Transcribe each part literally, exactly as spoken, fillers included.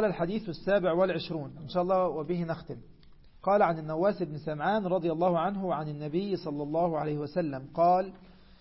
الحديث السابع والعشرون إن شاء الله وبه نختم. قال عن النواس بن سمعان رضي الله عنه عن النبي صلى الله عليه وسلم قال: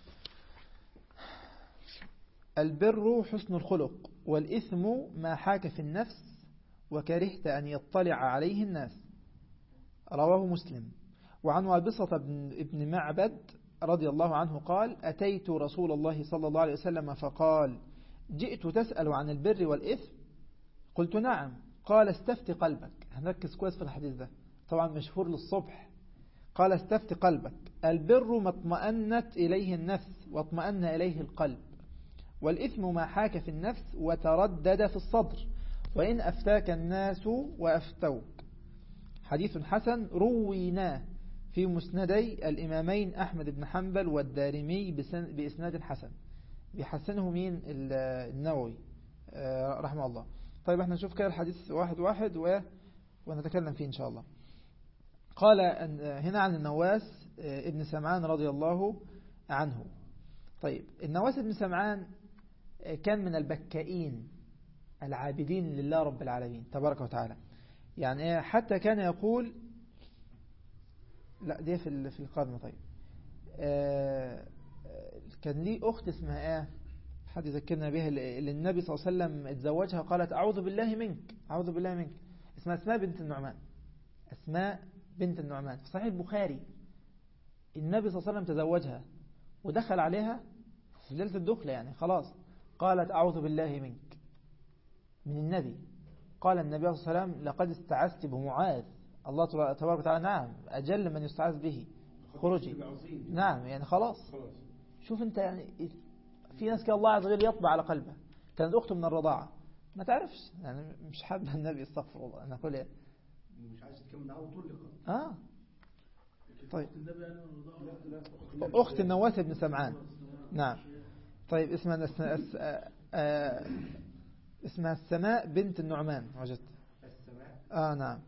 البر حسن الخلق، والإثم ما حاك في النفس وكرهت أن يطلع عليه الناس. رواه مسلم. وعن وابصة بن معبد رضي الله عنه قال: أتيت رسول الله صلى الله عليه وسلم فقال: جئت تسأل عن البر والإثم؟ قلت: نعم. قال: استفت قلبك. هنركز كويس في الحديث ده، طبعا مشهور للصبح. قال: استفت قلبك. البر ما اطمأنت إليه النفس واطمأن إليه القلب، والإثم ما حاك في النفس وتردد في الصدر، وإن أفتاك الناس وأفتوك. حديث حسن رويناه في مسندي الإمامين أحمد بن حنبل والدارمي بإسناد حسن. بيحسنه مين؟ النووي رحمه الله. طيب احنا نشوف كده الحديث واحد واحد و... ونتكلم فيه إن شاء الله. قال هنا عن النواس ابن سمعان رضي الله عنه. طيب النواس ابن سمعان كان من البكائين العابدين لله رب العالمين تبارك وتعالى. يعني حتى كان يقول، لا دي في في القرن. طيب كان لي أخت اسمها ايه، حد يذكرنا بها، اللي النبي صلى الله عليه وسلم اتزوجها قالت: أعوذ بالله منك، أعوذ بالله منك. اسمها أسماء بنت النعمان. أسماء بنت النعمان في صحيح البخاري. النبي صلى الله عليه وسلم تزوجها ودخل عليها في ليلة الدخلة، يعني خلاص، قالت: أعوذ بالله منك، من النبي. قال النبي صلى الله عليه وسلم: لقد استعذت بمعاذ. الله تبارك وتعالى نعم أجل من يستعاذ به، خروجي. نعم يعني خلاص. شوف انت، يعني في ناس كده الله عز وجل يطبع على قلبها. كانت أخته من الرضاعة، ما تعرفش، يعني مش حابة النبي، استغفر الله، أنا أقول إيه، مش عايز تكمل معاه وطلقت. آه طيب أخت النواس بن سمعان. نعم. طيب اسمها اسمها السماء بنت النعمان. وجدت السماء؟ آه نعم.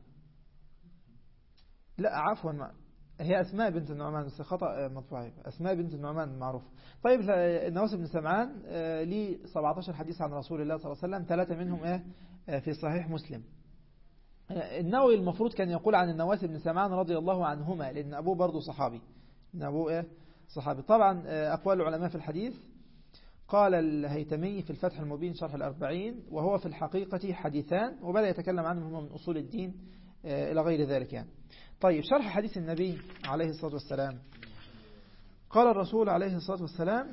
لا عفوا، هي أسماء بنت النعمان، بس خطأ مطبوع. أسماء بنت النعمان معروف. طيب النواس بن سمعان لي سبعة عشر حديث عن رسول الله صلى الله عليه وسلم، ثلاثة منهم إيه في صحيح مسلم. النووي المفروض كان يقول عن النواس بن سمعان رضي الله عنهما، لأن أبوه برضو صحابي، إن أبوه إيه صحابي. طبعا أقوال العلماء في الحديث. قال الهيتمي في الفتح المبين شرح الأربعين: وهو في الحقيقة حديثان، وبدأ يتكلم عنهم من أصول الدين إلى غير ذلك يعني. طيب شرح حديث النبي عليه الصلاة والسلام. قال الرسول عليه الصلاة والسلام: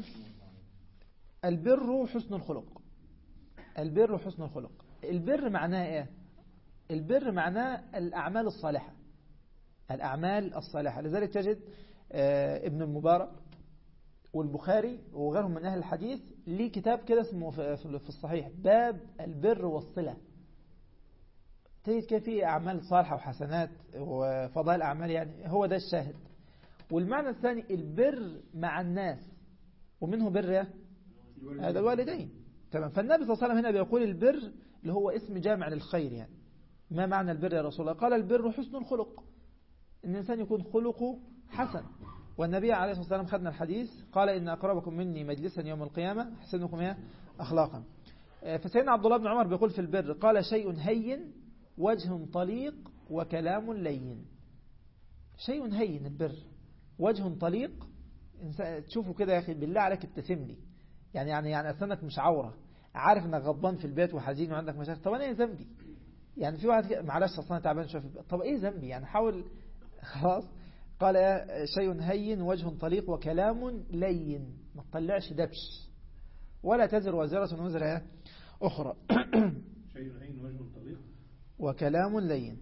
البر حسن الخلق. البر حسن الخلق. البر معناه إيه؟ البر معناه الأعمال الصالحة، الأعمال الصالحة. لذلك تجد ابن المبارك والبخاري وغيرهم من أهل الحديث ليه كتاب كده اسمه في الصحيح باب البر والصلة. تجد كيف فيه أعمال صالحة وحسنات وفضائل أعمال، يعني هو ده الشاهد. والمعنى الثاني البر مع الناس، ومنه بر هذا الوالدين. تمام. فالنبي صلى الله عليه وسلم هنا بيقول البر اللي هو اسم جامع للخير. يعني ما معنى البر يا رسول الله؟ قال: البر حسن الخلق، إن الإنسان يكون خلقه حسن. والنبي عليه الصلاة والسلام خدنا الحديث قال: إن أقربكم مني مجلسا يوم القيامة أحسنكم أخلاقا. فسيدنا عبد الله بن عمر بيقول في البر: قال: شيء هين وجه طليق وكلام لين. شيء هين البر، وجه طليق، تشوفه كده يا أخي بالله عليك ابتسم لي، يعني يعني يعني أسنك مش عورة، عارف انك غضبان في البيت وحزين وعندك مشاكل، طب انا ايه ذنبي؟ يعني في واحد معلش اصلا تعبان شويه في البيت، طب ايه ذنبي؟ يعني حاول خلاص. قال: شيء هين وجه طليق وكلام لين، ما تطلعش دبش، ولا تزر وزرة وزر اخرى. شيء هين وجه طليق وكلام لين.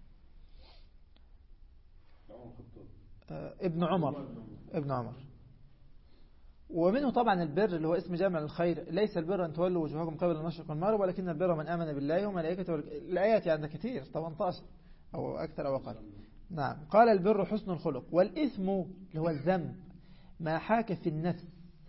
ابن عمر ابن عمر ومنه طبعا البر اللي هو اسم جامع للخير: ليس البر أن تولوا وجوهكم قبل المشرق والمغرب ولكن البر من آمن بالله وملائكته. الآيات يعني كثير، ثمانية عشر أو أكثر أو أقل. نعم. قال: البر حسن الخلق. والإثم اللي هو الذنب ما حاك في النفس.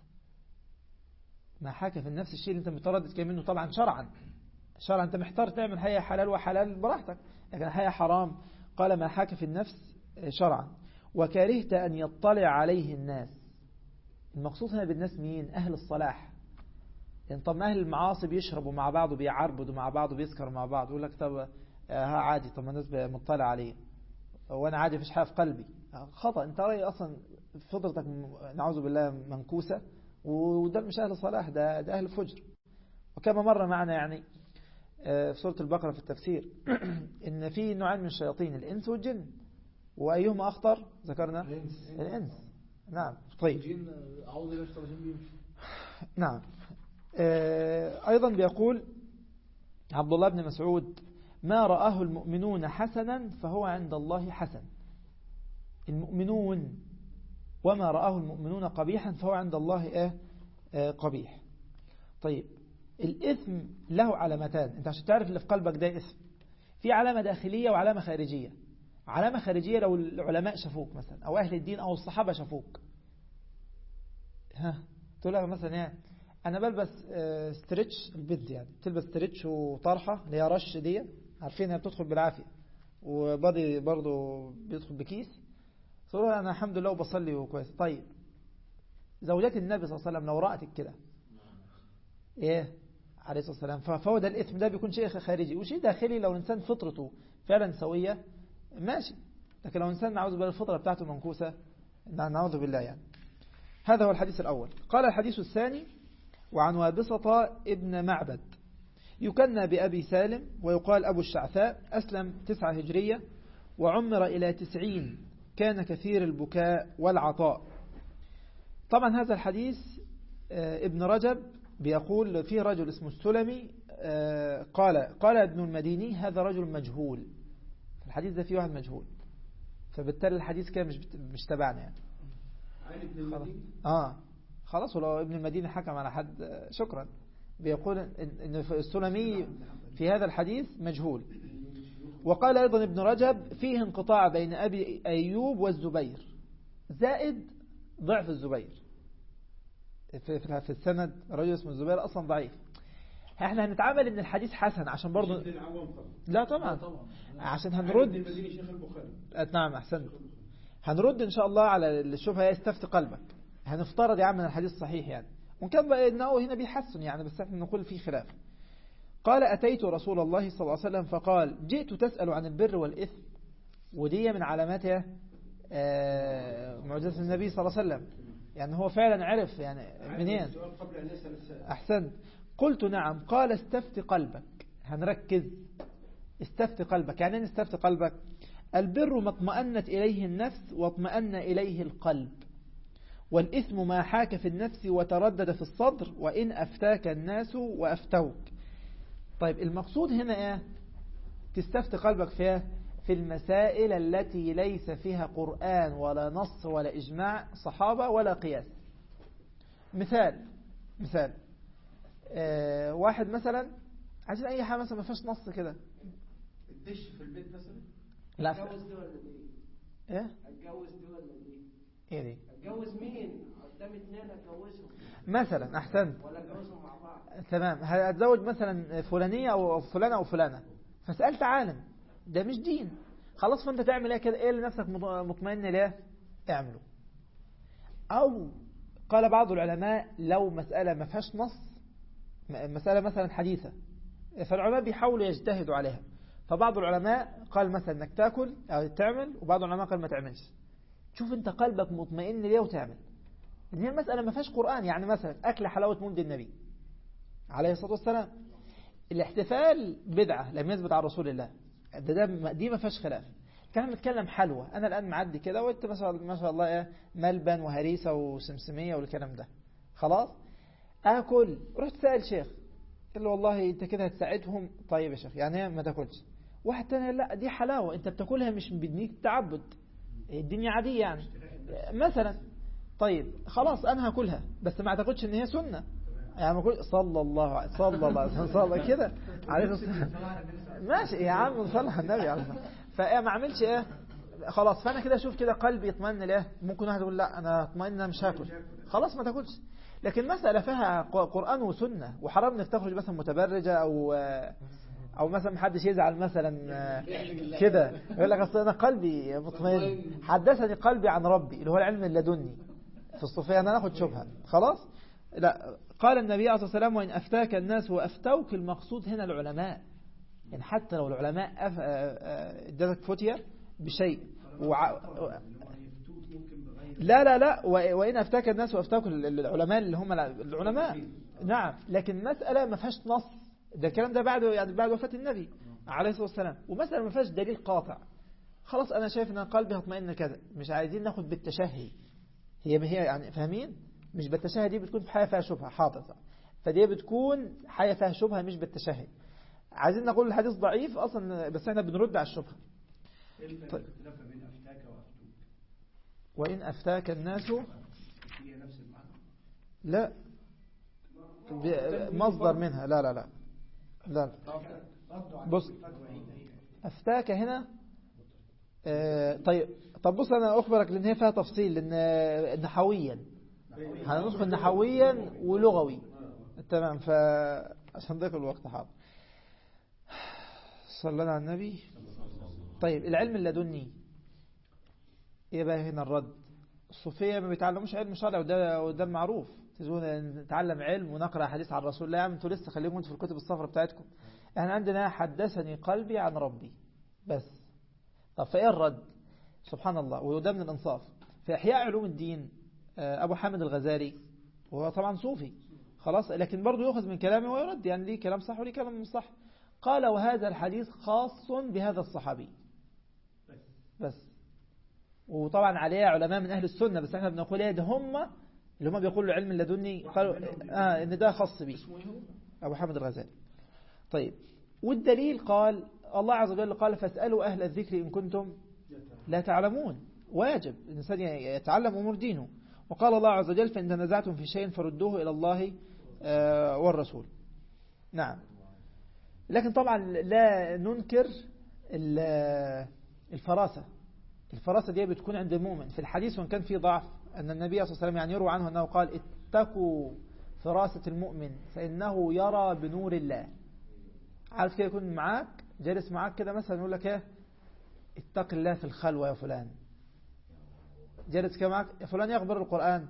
ما حاك في النفس الشيء اللي أنت متردد كده منه طبعا شرعا. شرعا أنت محتار تعمل حاجة حلال وحلال براحتك، لكن حاجة حرام. قال: ما حاك في النفس شرعا. وكرهت أن يطلع عليه الناس. المقصود هنا بالناس مين؟ أهل الصلاح. يعني طب ما أهل المعاصي بيشربوا مع بعض وبيعربدوا مع بعض وبيسكروا مع بعض، يقول لك طب ها عادي، طب ما الناس مطلع عليه وأنا عادي فيش حاجة في قلبي. خطأ، أنت رأي أصلا فطرتك نعوذ بالله منكوسة، وده مش أهل صلاح، ده, ده أهل فجر. وكما مر معنا يعني في سورة البقرة في التفسير إن في نوعين من الشياطين، الإنس والجن، وأيهما أخطر ذكرنا الإنس, الإنس. نعم. طيب نعم. أيضا بيقول عبد الله بن مسعود ما رآه المؤمنون حسنا فهو عند الله حسن. المؤمنون وما رآه المؤمنون قبيحا فهو عند الله إيه قبيح. طيب الإثم له علامتان، أنت عشان تعرف اللي في قلبك ده إثم، في علامة داخلية وعلامة خارجية. علامة خارجية لو العلماء شافوك مثلا أو أهل الدين أو الصحابة شافوك، ها تقول لك مثلا يعني أنا بلبس ستريتش، البنت يعني تلبس ستريتش وطرحة اللي هي رش دي، عارفينها بتدخل بالعافية، وبادي برضو بيدخل بكيس، تقول أنا الحمد لله وبصلي وكويس. طيب زوجات النبي صلى الله عليه وسلم لو رأتك كده إيه عليه الصلاة والسلام، فهو ده الإثم، ده بيكون شيء خارجي. وشيء داخلي لو الإنسان فطرته فعلا سوية ماشي، لكن لو الإنسان نعوذ بالله الفطرة بتاعته منكوسة نعوذ بالله يعني. هذا هو الحديث الأول. قال الحديث الثاني وعن وابصة ابن معبد يكنى بأبي سالم ويقال أبو الشعثاء، أسلم تسعة هجرية وعمر إلى تسعين، كان كثير البكاء والعطاء. طبعا هذا الحديث ابن رجب بيقول فيه رجل اسمه السلمي، قال قال ابن المديني هذا رجل مجهول، الحديث ده فيه واحد مجهول، فبالتالي الحديث كان مش مش تبعنا يعني. خلاص اه خلاص، ولو ابن المديني حكم على حد شكرا. بيقول ان السلمي في هذا الحديث مجهول. وقال ايضا ابن رجب فيه انقطاع بين ابي ايوب والزبير، زائد ضعف الزبير في في السند، رجل اسمه الزبير اصلا ضعيف. احنا هنتعامل ان الحديث حسن عشان برضه لا طبعا عشان هنرد. نعم احسنت، هنرد ان شاء الله على الشبهه يستفتي قلبك. هنفترض يا عم الحديث صحيح يعني، وكان بقى انه هنا بيحسن يعني، بس احنا نقول فيه خلاف. قال اتيت رسول الله صلى الله عليه وسلم فقال جئت تسأل عن البر والإثم، ودي من علامات معجزة النبي صلى الله عليه وسلم، يعني هو فعلا عرف يعني منين. أحسنت. قلت نعم. قال استفت قلبك، هنركز. استفت قلبك يعني استفت قلبك. البر ما اطمأنت إليه النفس واطمأن إليه القلب، والإثم ما حاك في النفس وتردد في الصدر وإن أفتاك الناس وأفتوك. طيب المقصود هنا إيه؟ تستفت قلبك فيها في المسائل التي ليس فيها قرآن ولا نص ولا إجماع صحابة ولا قياس. مثال مثال آه واحد مثلا عايزين أي حاجة مثلا ما فيهاش نص كده، الدش في البيت مثلا، لا اتجوز دي ولا دي؟ ايه اتجوز دي ولا دي؟ ايه دي؟ اتجوز مين؟ قدام اتنين اتجوزهم مثلا. احسنت. ولا اتجوزهم مع بعض؟ تمام. هتزوج مثلا فلانية او فلانة او فلانة، فسألت عالم، ده مش دين. خلاص، فانت تعمل ايه كده؟ ايه اللي نفسك مطمئن ليه اعمله. او قال بعض العلماء لو مسألة ما فيهاش نص، مسألة مثلا حديثة، فالعلماء بيحاولوا يجتهدوا عليها. فبعض العلماء قال مثلا انك تاكل او تعمل، وبعض العلماء قال ما تعملش. شوف انت قلبك مطمئن ليه وتعمل. ان هي مسألة ما فيهاش قرآن، يعني مثلا اكل حلاوة مولد النبي عليه الصلاة والسلام، الاحتفال بدعة لم يثبت عن رسول الله، ده, ده دي ما فيهاش خلاف. كان نتكلم حلوى، انا الان معدي كده وانت ما شاء الله ايه ملبن وهريسة وسمسمية والكلام ده، خلاص اكل. رحت سأل شيخ قال له والله انت كده هتساعدهم. طيب يا شيخ يعني ما تاكلش. واحد تاني لا دي حلاوة انت بتاكلها مش بدنيك تعبد، الدنيا عادية يعني مثلا. طيب خلاص انا هاكلها بس ما اعتقدش ان هي سنة يعني ما كل صلى الله عليه صلى الله عليه صلى كده عليه الصلاة ماشي يا عم صلى على النبي عليه الصلاة. فايه ما اعملش ايه خلاص، فانا كده اشوف كده قلبي يطمئن ليه. ممكن واحد يقول لا انا اطمئن انا مش هاكل، خلاص ما تاكلش. لكن مسألة فيها قرآن وسنة وحرام انك تخرج مثلا متبرجة او او مثلا محدش يزعل مثلا كده يقول لك اصل انا قلبي مطمئن، حدثني قلبي عن ربي اللي هو العلم اللدني في الصوفية، انا ناخد شبهة خلاص. لا، قال النبي عليه الصلاة والسلام وإن أفتاك الناس وأفتوك، المقصود هنا العلماء. يعني حتى لو العلماء ادتك فتية بشيء وع... لا لا لا وإن أفتاك الناس وأفتوك العلماء اللي هم العلماء. نعم، لكن مسألة ما فيهاش نص، ده الكلام ده بعد يعني بعد وفاة النبي عليه الصلاة والسلام، ومسألة ما فيهاش دليل قاطع. خلاص أنا شايف أن قلبي هطمئن كذا، مش عايزين ناخد بالتشهي. هي هي يعني فاهمين؟ مش بالتشهي، دي بتكون في حاجة فيها شبهة حاططة، فدي بتكون حاجة فيها شبهة مش بالتشهي. عايزين نقول الحديث ضعيف أصلا، بس احنا بنرد على الشبهة. طيب. وإن أفتاك الناس، لا مصدر منها، لا لا لا لا, لا. بص، أفتاك هنا آه طيب طب بص أنا أخبرك لأن هي فيها تفصيل، لأن نحويا هندخل نحويا ولغوي. تمام، فعشان ضيق الوقت حاضر. صلى الله على النبي. طيب العلم اللدني ايه بقى هنا الرد؟ الصوفية ما بيتعلموش علم شرعي، وده وده معروف. تقولون نتعلم علم ونقرأ حديث عن الرسول، لا يا عم انتوا لسه خليكم انتوا في الكتب الصفراء بتاعتكم. احنا عندنا حدثني قلبي عن ربي بس. طب فايه الرد؟ سبحان الله، وده من الانصاف. في احياء علوم الدين ابو حامد الغزالي، وهو طبعا صوفي خلاص، لكن برضه يؤخذ من كلامه ويرد، يعني ليه كلام صح وليه كلام مش صح. قال وهذا الحديث خاص بهذا الصحابي بس. وطبعا عليه علماء من أهل السنة، بس احنا بنقول ايه ده هم اللي هم بيقولوا علم اللدني، قالوا آه ان ده خاص به أبو حامد الغزالي. طيب، والدليل قال الله عز وجل قال فاسألوا أهل الذكر إن كنتم لا تعلمون. واجب الإنسان يتعلم أمور دينه. وقال الله عز وجل فإن تنازعتم في شيء فردوه إلى الله آه والرسول. نعم، لكن طبعا لا ننكر الفراسة. الفراسة دي بتكون عند المؤمن في الحديث، وإن كان في ضعف، أن النبي صلى الله عليه وسلم يعني يروى عنه أنه قال اتقوا فراسة المؤمن فإنه يرى بنور الله. عارف كده يكون معاك جالس معاك كده مثلا يقول لك ايه اتق الله في الخلوة يا فلان، جالس كده معاك يا فلان يخبر القرآن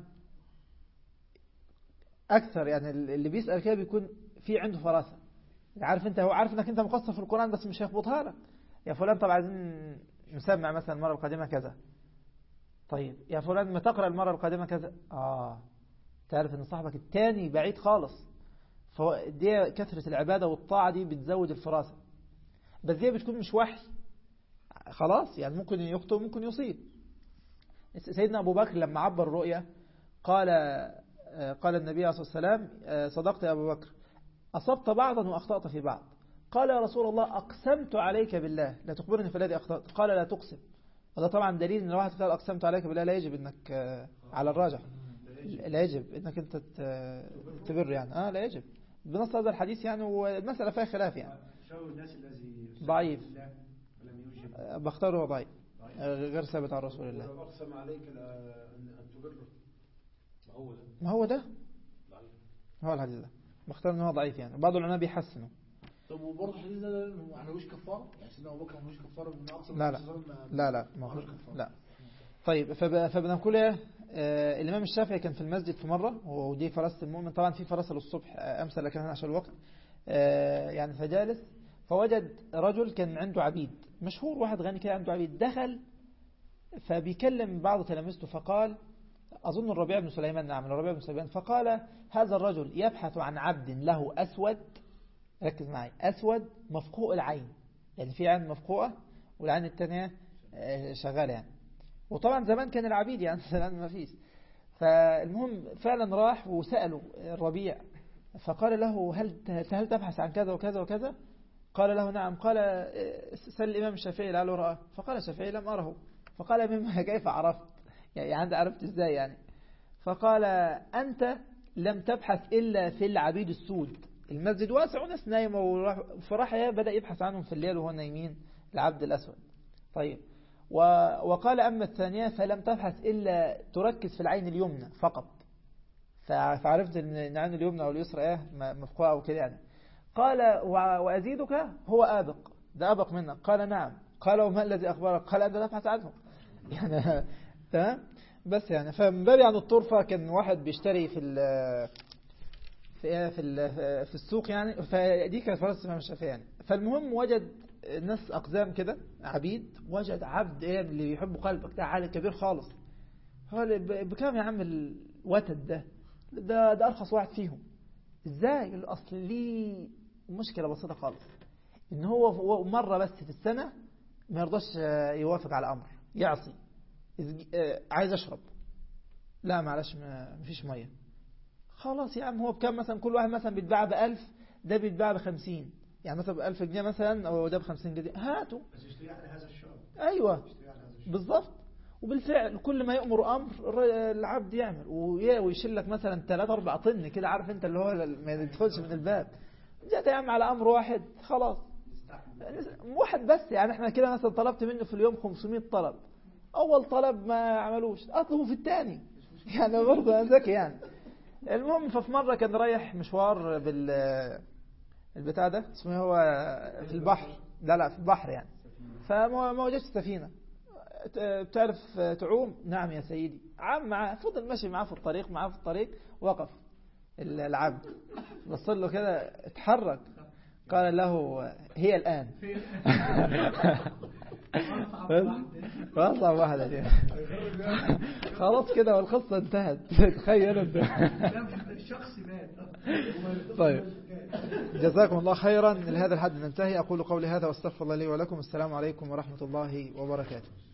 أكثر، يعني اللي بيسأل كده بيكون في عنده فراسة. عارف انت، هو عارف انك انت مقصر في القرآن بس مش هيخبطها لك. يا فلان طب عايزين نسمع مثلا المرة القادمة كذا، طيب يا فلان ما تقرأ المرة القادمة كذا، اه تعرف ان صاحبك التاني بعيد خالص. فدي كثرة العبادة والطاعة دي بتزود الفراسة، بس دي بتكون مش وحي خلاص، يعني ممكن يخطئ ممكن يصيب. سيدنا أبو بكر لما عبر الرؤيا قال قال النبي عليه الصلاة والسلام صدقت يا أبو بكر، أصبت بعضا وأخطأت في بعض. قال يا رسول الله أقسمت عليك بالله لا تخبرني في الذي أخطأت. قال لا تقسم. هذا طبعا دليل ان الواحد قال أقسمت عليك بالله لا يجب انك على الراجح لا يجب انك انت تبر، يعني اه لا يجب بنص هذا الحديث يعني، والمسألة فيها خلاف يعني. ضعيف بختاره ضعيف غير ثابت عن رسول الله. أقسم عليك أن تبره، ما هو ده ما هو ده هو الحديث ده بختار ان هو ضعيف، يعني بعض العلماء بيحسنوا. طب وبرضه الحديث ده ما عليهوش كفاره، يعني سيدنا ابو بكر ملوش كفاره من اقصى لا لا لا لا ما هوش لا. طيب فبنقول ايه آه الامام الشافعي كان في المسجد في مره، ودي فراسه المؤمن طبعا في فراسه للصبح امثل لكن عشان الوقت آه يعني فجالس فوجد رجل كان عنده عبيد مشهور، واحد غني كده عنده عبيد، دخل فبيكلم بعض تلاميذه فقال أظن الربيع بن سليمان، نعم الربيع بن سليمان، فقال هذا الرجل يبحث عن عبد له أسود، ركز معي، أسود مفقوء العين، يعني في عين مفقوءة والعين الثانية شغالة يعني. وطبعا زمان كان العبيد يعني زمان ما فيش. فالمهم فعلا راح وسأله الربيع فقال له هل هل تبحث عن كذا وكذا وكذا؟ قال له نعم. قال سأل الإمام الشافعي لعله رأى، فقال الشافعي لم أره. فقال مما كيف عرفت؟ يعني أنت عرفت إزاي يعني؟ فقال أنت لم تبحث إلا في العبيد السود، المسجد واسع وناس نايمة، فراح بدأ يبحث عنهم في الليل وهو نايمين العبد الأسود. طيب وقال أما الثانية فلم تبحث إلا تركز في العين اليمنى فقط، فعرفت أن العين اليمنى واليسرى إيه مفقوعة وكده يعني. قال وأزيدك هو آبق، ده آبق منك. قال نعم. قال وما الذي أخبرك؟ قال أنت تبحث عنه يعني تمام. بس يعني فمن باب يعني الطرفة كان واحد بيشتري في في في في السوق يعني. فدي كانت فرصة الإمام الشافعي يعني. فالمهم وجد ناس أقزام كده عبيد، وجد عبد ايه اللي يحبه قلبك ده عالي كبير خالص. هو بكام يا عم الوتد ده ده ده أرخص واحد فيهم. ازاي؟ الأصل ليه مشكلة بسيطة خالص، إن هو مرة بس في السنة ما يرضاش يوافق على أمر، يعصي. عايز أشرب، لا معلش ما فيش مية. خلاص يا عم هو بكام مثلا؟ كل واحد مثلا بيتباع بألف، ده بيتباع بخمسين، يعني مثلا بألف جنيه مثلا، أو ده بخمسين جنيه، هاتوا. بس يشتري على هذا الشرط. أيوة يشتري على هذا الشرط. بالضبط. وبالفعل كل ما يأمر أمر العبد يعمل، ويشيل لك مثلا ثلاثة أربع طن كده، عارف أنت اللي هو ما يدخلش من الباب. جاءت يا عم على أمر واحد خلاص، واحد بس. يعني احنا كده مثلا طلبت منه في اليوم خمسمائة طلب، أول طلب ما عملوش أطلبه في الثاني، يعني برضه ذكي يعني. المهم ففي مرة كان رايح مشوار بال البتاع ده اسمه هو في البحر، لا لا في البحر يعني. فما ما وجدش سفينة. بتعرف تعوم؟ نعم يا سيدي. عم معاه، فضل ماشي معاه في الطريق، معاه في الطريق، وقف العبد بص له كده، اتحرك، قال له هي الآن. أصعب واحدة دي. خلاص كده والقصة انتهت. تخيل انت. طيب جزاكم الله خيرا. لهذا الحد ننتهي. أقول قولي هذا واستغفر الله لي ولكم. السلام عليكم ورحمة الله وبركاته.